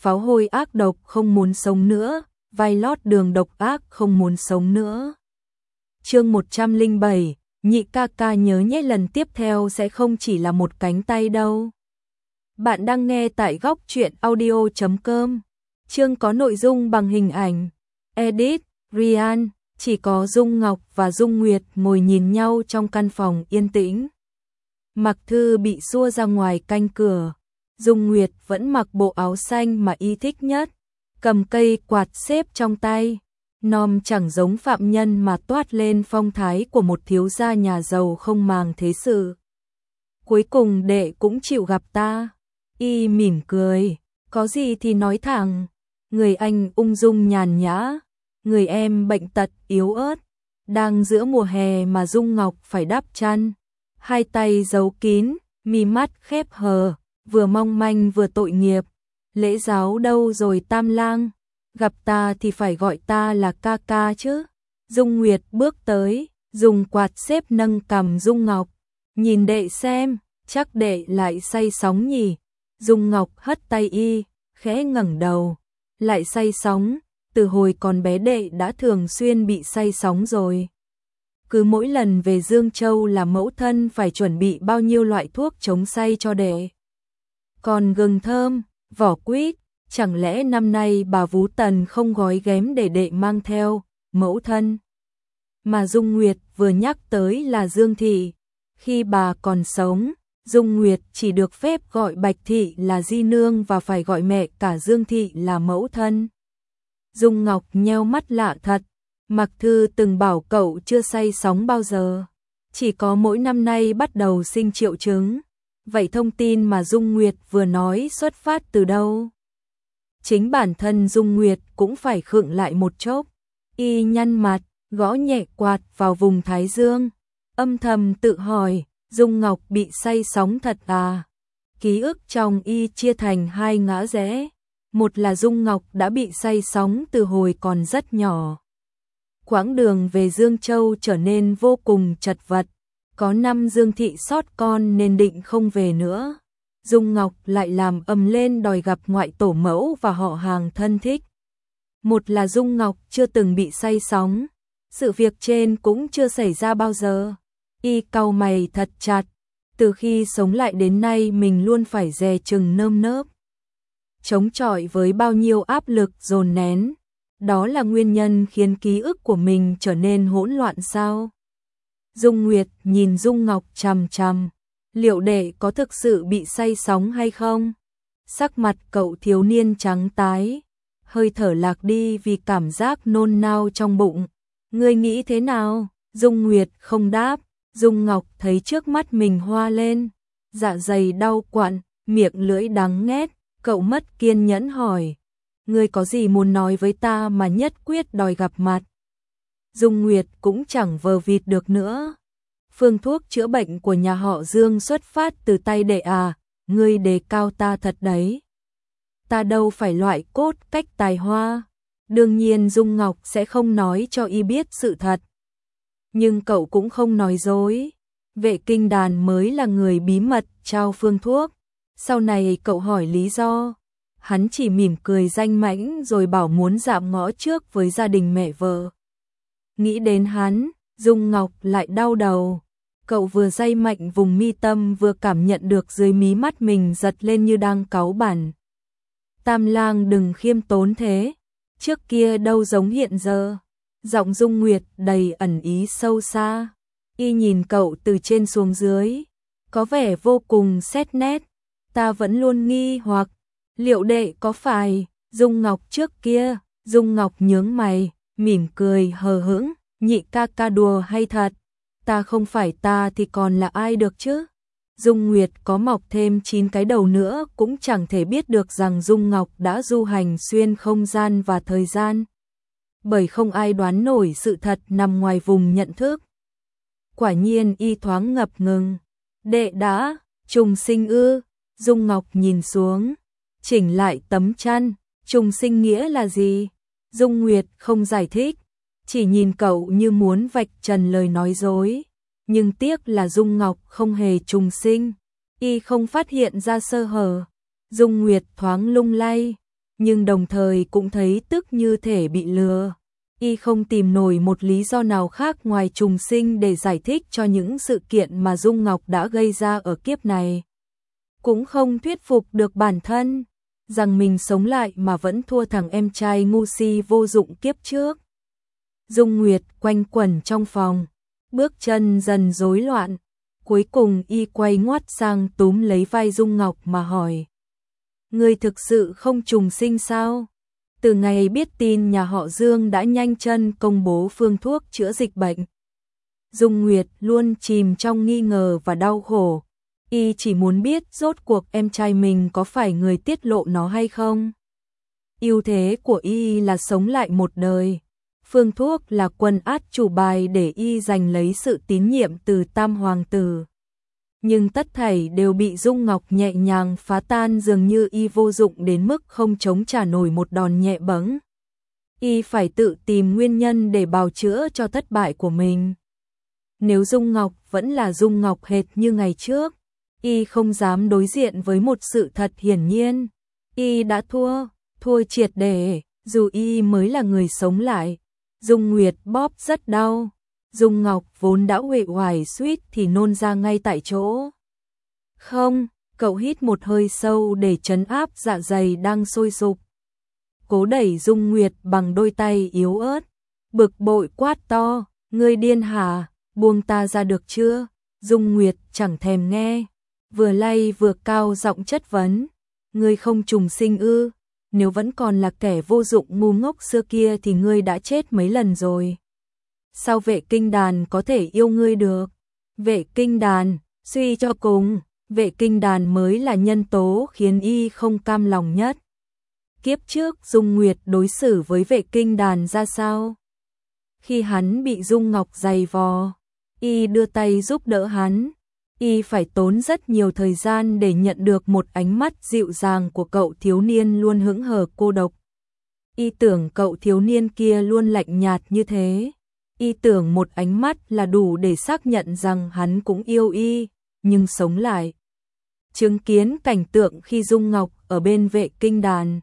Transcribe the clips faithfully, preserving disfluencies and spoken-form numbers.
pháo hôi ác độc không muốn sống nữa, vai lót đường độc ác không muốn sống nữa. Chương một trăm lẻ bảy, nhị ca ca nhớ nhé, lần tiếp theo sẽ không chỉ là một cánh tay đâu. Bạn đang nghe tại góc truyện audio chấm com. Chương có nội dung bằng hình ảnh. Edit, Ryan, chỉ có Dung Ngọc và Dung Nguyệt ngồi nhìn nhau trong căn phòng yên tĩnh. Mặc Thư bị xua ra ngoài canh cửa. Dung Nguyệt vẫn mặc bộ áo xanh mà y thích nhất, cầm cây quạt xếp trong tay. Nom chẳng giống phạm nhân mà toát lên phong thái của một thiếu gia nhà giàu không màng thế sự. Cuối cùng đệ cũng chịu gặp ta. Y mỉm cười, có gì thì nói thẳng. Người anh ung dung nhàn nhã, người em bệnh tật yếu ớt. Đang giữa mùa hè mà Dung Ngọc phải đắp chăn, hai tay giấu kín, mi mắt khép hờ, vừa mong manh vừa tội nghiệp. Lễ giáo đâu rồi Tam Lang? Gặp ta thì phải gọi ta là ca ca chứ. Dung Nguyệt bước tới, dùng quạt xếp nâng cằm Dung Ngọc. Nhìn đệ xem, chắc đệ lại say sóng nhỉ. Dung Ngọc hất tay y, khẽ ngẩng đầu. Lại say sóng, từ hồi còn bé đệ đã thường xuyên bị say sóng rồi. Cứ mỗi lần về Dương Châu là mẫu thân phải chuẩn bị bao nhiêu loại thuốc chống say cho đệ. Còn gừng thơm, vỏ quýt, chẳng lẽ năm nay bà Vú Tần không gói ghém để đệ mang theo, mẫu thân. Mà Dung Nguyệt vừa nhắc tới là Dương Thị. Khi bà còn sống, Dung Nguyệt chỉ được phép gọi Bạch Thị là di nương và phải gọi mẹ cả Dương Thị là mẫu thân. Dung Ngọc nheo mắt lạ thật. Mặc Thư từng bảo cậu chưa say sóng bao giờ, chỉ có mỗi năm nay bắt đầu sinh triệu chứng. Vậy thông tin mà Dung Nguyệt vừa nói xuất phát từ đâu? Chính bản thân Dung Nguyệt cũng phải khựng lại một chốc. Y nhăn mặt, gõ nhẹ quạt vào vùng thái dương, âm thầm tự hỏi, Dung Ngọc bị say sóng thật à? Ký ức trong y chia thành hai ngã rẽ. Một là Dung Ngọc đã bị say sóng từ hồi còn rất nhỏ. Quãng đường về Dương Châu trở nên vô cùng chật vật. Có năm Dương Thị sót con nên định không về nữa. Dung Ngọc lại làm ầm lên đòi gặp ngoại tổ mẫu và họ hàng thân thích. Một là Dung Ngọc chưa từng bị say sóng. Sự việc trên cũng chưa xảy ra bao giờ. Y cau mày thật chặt. Từ khi sống lại đến nay mình luôn phải dè chừng nơm nớp. Chống chọi với bao nhiêu áp lực dồn nén. Đó là nguyên nhân khiến ký ức của mình trở nên hỗn loạn sao? Dung Nguyệt nhìn Dung Ngọc chằm chằm. Liệu đệ có thực sự bị say sóng hay không? Sắc mặt cậu thiếu niên trắng tái, hơi thở lạc đi vì cảm giác nôn nao trong bụng. Ngươi nghĩ thế nào? Dung Nguyệt không đáp. Dung Ngọc thấy trước mắt mình hoa lên, dạ dày đau quặn, miệng lưỡi đắng nghét. Cậu mất kiên nhẫn hỏi, ngươi có gì muốn nói với ta mà nhất quyết đòi gặp mặt? Dung Nguyệt cũng chẳng vờ vịt được nữa. Phương thuốc chữa bệnh của nhà họ Dương xuất phát từ tay đệ à, ngươi đề cao ta thật đấy. Ta đâu phải loại cốt cách tài hoa. Đương nhiên Dung Ngọc sẽ không nói cho y biết sự thật. Nhưng cậu cũng không nói dối. Vệ Kinh Đàn mới là người bí mật trao phương thuốc. Sau này cậu hỏi lý do. Hắn chỉ mỉm cười danh mãnh rồi bảo muốn dạm ngõ trước với gia đình mẹ vợ. Nghĩ đến hắn, Dung Ngọc lại đau đầu. Cậu vừa day mạnh vùng mi tâm vừa cảm nhận được dưới mí mắt mình giật lên như đang cáu bẳn. Tam Lang đừng khiêm tốn thế. Trước kia đâu giống hiện giờ. Giọng Dung Nguyệt đầy ẩn ý sâu xa. Y nhìn cậu từ trên xuống dưới, có vẻ vô cùng xét nét. Ta vẫn luôn nghi hoặc, liệu đệ có phải Dung Ngọc trước kia? Dung Ngọc nhướng mày, mỉm cười hờ hững, nhị ca ca đùa hay thật? Ta không phải ta thì còn là ai được chứ? Dung Nguyệt có mọc thêm chín cái đầu nữa cũng chẳng thể biết được rằng Dung Ngọc đã du hành xuyên không gian và thời gian. Bởi không ai đoán nổi sự thật nằm ngoài vùng nhận thức. Quả nhiên y thoáng ngập ngừng. Đệ đã trùng sinh ư? Dung Ngọc nhìn xuống, chỉnh lại tấm chăn. Trùng sinh nghĩa là gì? Dung Nguyệt không giải thích, chỉ nhìn cậu như muốn vạch trần lời nói dối. Nhưng tiếc là Dung Ngọc không hề trùng sinh, y không phát hiện ra sơ hở. Dung Nguyệt thoáng lung lay, nhưng đồng thời cũng thấy tức như thể bị lừa. Y không tìm nổi một lý do nào khác ngoài trùng sinh để giải thích cho những sự kiện mà Dung Ngọc đã gây ra ở kiếp này. Cũng không thuyết phục được bản thân, rằng mình sống lại mà vẫn thua thằng em trai ngu si vô dụng kiếp trước. Dung Nguyệt quanh quẩn trong phòng, bước chân dần rối loạn. Cuối cùng y quay ngoắt sang túm lấy vai Dung Ngọc mà hỏi. Ngươi thực sự không trùng sinh sao? Từ ngày biết tin nhà họ Dương đã nhanh chân công bố phương thuốc chữa dịch bệnh. Dung Nguyệt luôn chìm trong nghi ngờ và đau khổ. Y chỉ muốn biết rốt cuộc em trai mình có phải người tiết lộ nó hay không. Ưu thế của Y là sống lại một đời. Phương thuốc là quân át chủ bài để Y giành lấy sự tín nhiệm từ Tam Hoàng tử. Nhưng tất thảy đều bị Dung Ngọc nhẹ nhàng phá tan, dường như Y vô dụng đến mức không chống trả nổi một đòn nhẹ bẫng. Y phải tự tìm nguyên nhân để bào chữa cho thất bại của mình. Nếu Dung Ngọc vẫn là Dung Ngọc hệt như ngày trước, Y không dám đối diện với một sự thật hiển nhiên. Y đã thua, thua triệt để, dù Y mới là người sống lại. Dung Nguyệt bóp rất đau. Dung Ngọc vốn đã uể oải suýt thì nôn ra ngay tại chỗ. Không, cậu hít một hơi sâu để trấn áp dạ dày đang sôi sục. Cố đẩy Dung Nguyệt bằng đôi tay yếu ớt, bực bội quát to, ngươi điên hả, buông ta ra được chưa? Dung Nguyệt chẳng thèm nghe, vừa lay vừa cao giọng chất vấn, ngươi không trùng sinh ư? Nếu vẫn còn là kẻ vô dụng ngu ngốc xưa kia thì ngươi đã chết mấy lần rồi. Sao Vệ Kinh Đàn có thể yêu ngươi được? Vệ Kinh Đàn, suy cho cùng, Vệ Kinh Đàn mới là nhân tố khiến Y không cam lòng nhất. Kiếp trước Dung Nguyệt đối xử với Vệ Kinh Đàn ra sao? Khi hắn bị Dung Ngọc giày vò, Y đưa tay giúp đỡ hắn. Y phải tốn rất nhiều thời gian để nhận được một ánh mắt dịu dàng của cậu thiếu niên luôn hững hờ cô độc. Y tưởng cậu thiếu niên kia luôn lạnh nhạt như thế. Y tưởng một ánh mắt là đủ để xác nhận rằng hắn cũng yêu Y, nhưng sống lại. Chứng kiến cảnh tượng khi Dung Ngọc ở bên Vệ Kinh Đàn,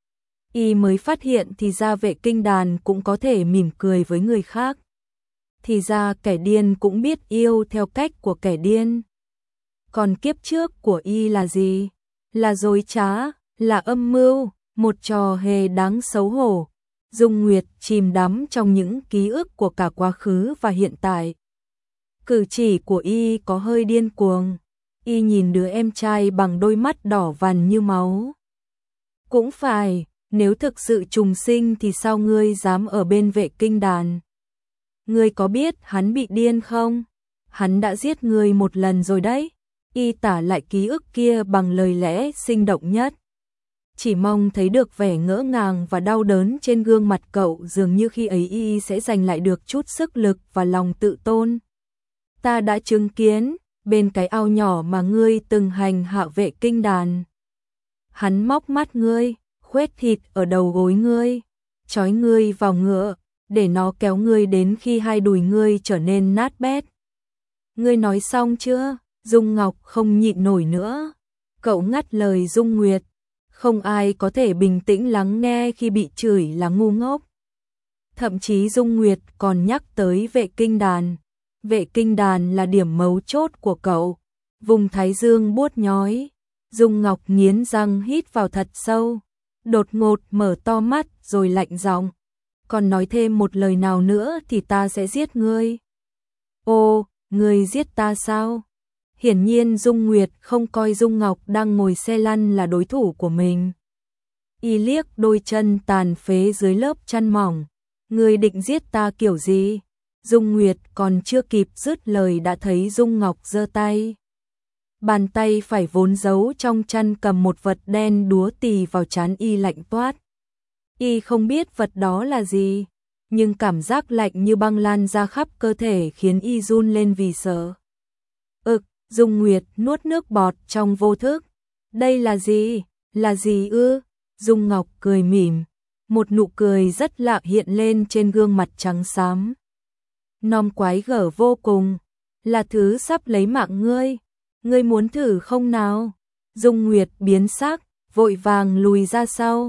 Y mới phát hiện thì ra Vệ Kinh Đàn cũng có thể mỉm cười với người khác. Thì ra kẻ điên cũng biết yêu theo cách của kẻ điên. Còn kiếp trước của Y là gì? Là dối trá, là âm mưu, một trò hề đáng xấu hổ. Dung Nguyệt chìm đắm trong những ký ức của cả quá khứ và hiện tại. Cử chỉ của Y có hơi điên cuồng. Y nhìn đứa em trai bằng đôi mắt đỏ vằn như máu. Cũng phải, nếu thực sự trùng sinh thì sao ngươi dám ở bên Vệ Kinh Đàn? Ngươi có biết hắn bị điên không? Hắn đã giết ngươi một lần rồi đấy. Y tả lại ký ức kia bằng lời lẽ sinh động nhất. Chỉ mong thấy được vẻ ngỡ ngàng và đau đớn trên gương mặt cậu, dường như khi ấy Y sẽ giành lại được chút sức lực và lòng tự tôn. Ta đã chứng kiến, bên cái ao nhỏ mà ngươi từng hành hạ Vệ Kinh Đàn. Hắn móc mắt ngươi, khuét thịt ở đầu gối ngươi, trói ngươi vào ngựa, để nó kéo ngươi đến khi hai đùi ngươi trở nên nát bét. Ngươi nói xong chưa? Dung Ngọc không nhịn nổi nữa. Cậu ngắt lời Dung Nguyệt. Không ai có thể bình tĩnh lắng nghe khi bị chửi là ngu ngốc. Thậm chí Dung Nguyệt còn nhắc tới Vệ Kinh Đàn. Vệ Kinh Đàn là điểm mấu chốt của cậu. Vùng thái dương buốt nhói. Dung Ngọc nghiến răng hít vào thật sâu. Đột ngột mở to mắt rồi lạnh giọng. Còn nói thêm một lời nào nữa thì ta sẽ giết ngươi. Ô, ngươi giết ta sao? Hiển nhiên Dung Nguyệt không coi Dung Ngọc đang ngồi xe lăn là đối thủ của mình. Y liếc đôi chân tàn phế dưới lớp chăn mỏng. Ngươi định giết ta kiểu gì? Dung Nguyệt còn chưa kịp dứt lời đã thấy Dung Ngọc giơ tay. Bàn tay phải vốn giấu trong chăn cầm một vật đen đúa tì vào trán Y lạnh toát. Y không biết vật đó là gì, nhưng cảm giác lạnh như băng lan ra khắp cơ thể khiến Y run lên vì sợ. Ực, Dung Nguyệt nuốt nước bọt trong vô thức. Đây là gì? Là gì ư? Dung Ngọc cười mỉm. Một nụ cười rất lạ hiện lên trên gương mặt trắng xám. Nom quái gở vô cùng. Là thứ sắp lấy mạng ngươi. Ngươi muốn thử không nào? Dung Nguyệt biến sắc, vội vàng lùi ra sau.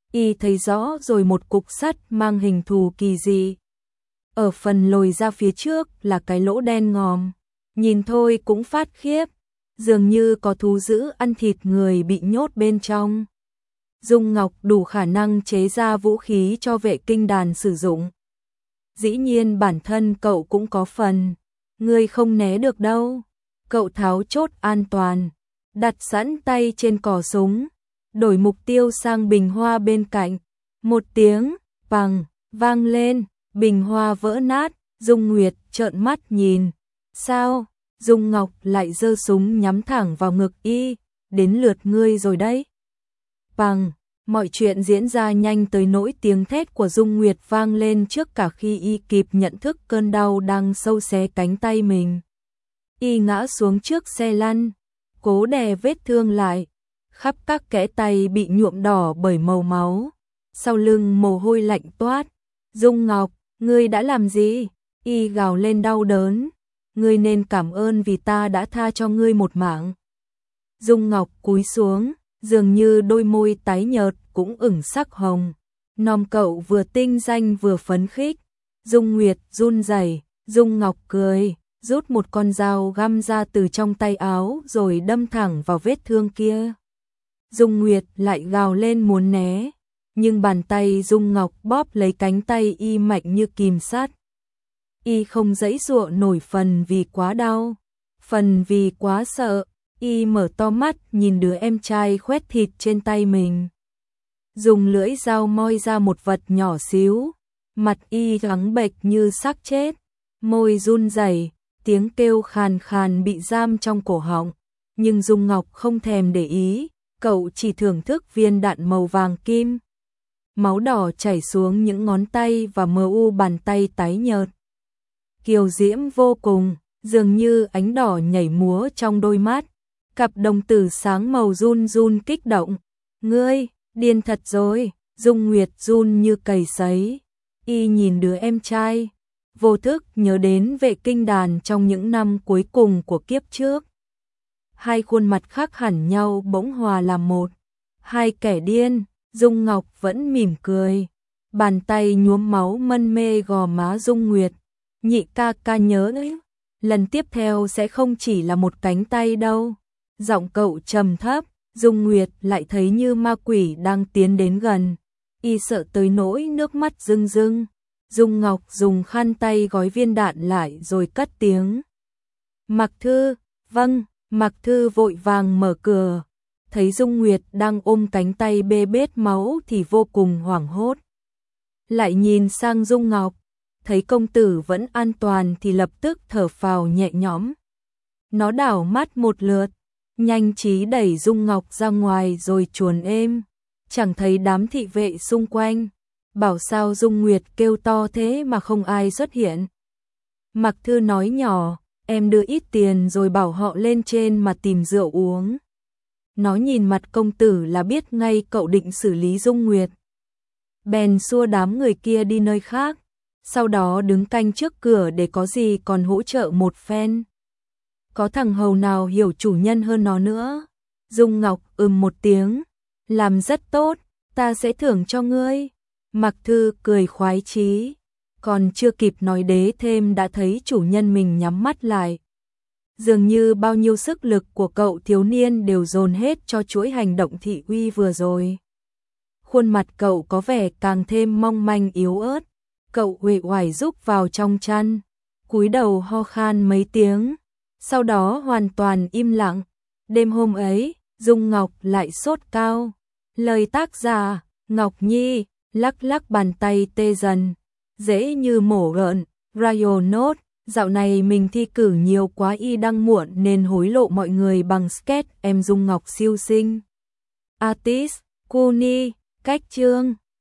Y thấy rõ rồi một cục sắt mang hình thù kỳ dị. Ở phần lồi ra phía trước là cái lỗ đen ngòm, nhìn thôi cũng phát khiếp, dường như có thú dữ ăn thịt người bị nhốt bên trong. Dung Ngọc đủ khả năng chế ra vũ khí cho vệ kinh đàn sử dụng. Dĩ nhiên bản thân cậu cũng có phần, ngươi không né được đâu. Cậu tháo chốt an toàn, đặt sẵn tay trên cò súng, đổi mục tiêu sang bình hoa bên cạnh. Một tiếng bằng vang lên, bình hoa vỡ nát. Dung Nguyệt trợn mắt nhìn. Sao? Dung Ngọc lại giơ súng nhắm thẳng vào ngực y. Đến lượt ngươi rồi đấy. Bằng, mọi chuyện diễn ra nhanh tới nỗi tiếng thét của Dung Nguyệt vang lên trước cả khi y kịp nhận thức cơn đau đang sâu xé cánh tay mình. Y ngã xuống trước xe lăn, cố đè vết thương lại, khắp các kẽ tay bị nhuộm đỏ bởi màu máu. Sau lưng mồ hôi lạnh toát. Dung Ngọc, ngươi đã làm gì? Y gào lên đau đớn. Ngươi nên cảm ơn vì ta đã tha cho ngươi một mạng. Dung Ngọc cúi xuống, dường như đôi môi tái nhợt cũng ửng sắc hồng. Nom cậu vừa tinh danh vừa phấn khích. Dung Nguyệt run rẩy. Dung Ngọc cười, rút một con dao găm ra từ trong tay áo rồi đâm thẳng vào vết thương kia. Dung Nguyệt lại gào lên muốn né, nhưng bàn tay Dung Ngọc bóp lấy cánh tay y mạnh như kìm sắt. Y không giãy giụa nổi, phần vì quá đau, phần vì quá sợ. Y mở to mắt nhìn đứa em trai khoét thịt trên tay mình. Dùng lưỡi dao moi ra một vật nhỏ xíu. Mặt y trắng bệch như xác chết, môi run rẩy, tiếng kêu khàn khàn bị giam trong cổ họng. Nhưng Dung Ngọc không thèm để ý, cậu chỉ thưởng thức viên đạn màu vàng kim. Máu đỏ chảy xuống những ngón tay và mờ u bàn tay tái nhợt. Kiều diễm vô cùng, dường như ánh đỏ nhảy múa trong đôi mắt. Cặp đồng tử sáng màu run run kích động. Ngươi, điên thật rồi. Dung Nguyệt run như cầy sấy. Y nhìn đứa em trai, vô thức nhớ đến vệ kinh đàn trong những năm cuối cùng của kiếp trước. Hai khuôn mặt khác hẳn nhau bỗng hòa làm một. Hai kẻ điên. Dung Ngọc vẫn mỉm cười. Bàn tay nhuốm máu mân mê gò má Dung Nguyệt. Nhị ca ca nhớ đấy, lần tiếp theo sẽ không chỉ là một cánh tay đâu. Giọng cậu trầm thấp. Dung Nguyệt lại thấy như ma quỷ đang tiến đến gần. Y sợ tới nỗi nước mắt rưng rưng. Dung Ngọc dùng khăn tay gói viên đạn lại rồi cất tiếng. Mạc Thư. Vâng. Mạc Thư vội vàng mở cửa. Thấy Dung Nguyệt đang ôm cánh tay bê bết máu thì vô cùng hoảng hốt. Lại nhìn sang Dung Ngọc, thấy công tử vẫn an toàn thì lập tức thở phào nhẹ nhõm. Nó đảo mắt một lượt, nhanh trí đẩy Dung Ngọc ra ngoài rồi chuồn êm. Chẳng thấy đám thị vệ xung quanh. Bảo sao Dung Nguyệt kêu to thế mà không ai xuất hiện. Mạc Thư nói nhỏ, em đưa ít tiền rồi bảo họ lên trên mà tìm rượu uống. Nó nhìn mặt công tử là biết ngay cậu định xử lý Dung Nguyệt. Bèn xua đám người kia đi nơi khác, sau đó đứng canh trước cửa để có gì còn hỗ trợ một phen. Có thằng hầu nào hiểu chủ nhân hơn nó nữa. Dung Ngọc ừm một tiếng, làm rất tốt, ta sẽ thưởng cho ngươi. Mạc Thư cười khoái chí, còn chưa kịp nói đế thêm đã thấy chủ nhân mình nhắm mắt lại. Dường như bao nhiêu sức lực của cậu thiếu niên đều dồn hết cho chuỗi hành động thị uy vừa rồi. Khuôn mặt cậu có vẻ càng thêm mong manh yếu ớt. Cậu uể oải rúc vào trong chăn, cúi đầu ho khan mấy tiếng, sau đó hoàn toàn im lặng. Đêm hôm ấy, Dung Ngọc lại sốt cao. Lời tác giả, Ngọc Nhi, lắc lắc bàn tay tê dần, dễ như mổ gợn. Radio Note, dạo này mình thi cử nhiều quá y đăng muộn nên hối lộ mọi người bằng sketch em Dung Ngọc siêu xinh. Artist, Kuni, cách chương.